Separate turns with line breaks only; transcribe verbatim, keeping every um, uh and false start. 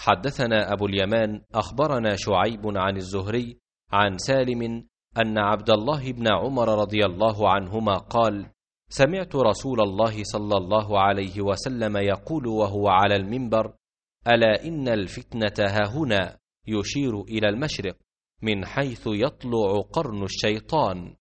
حدثنا أبو اليمان أخبرنا شعيب عن الزهري عن سالم أن عبد الله بن عمر رضي الله عنهما قال: سمعت رسول الله صلى الله عليه وسلم يقول وهو على المنبر: ألا إن الفتنة هاهنا، يشير إلى المشرق من حيث يطلع قرن الشيطان.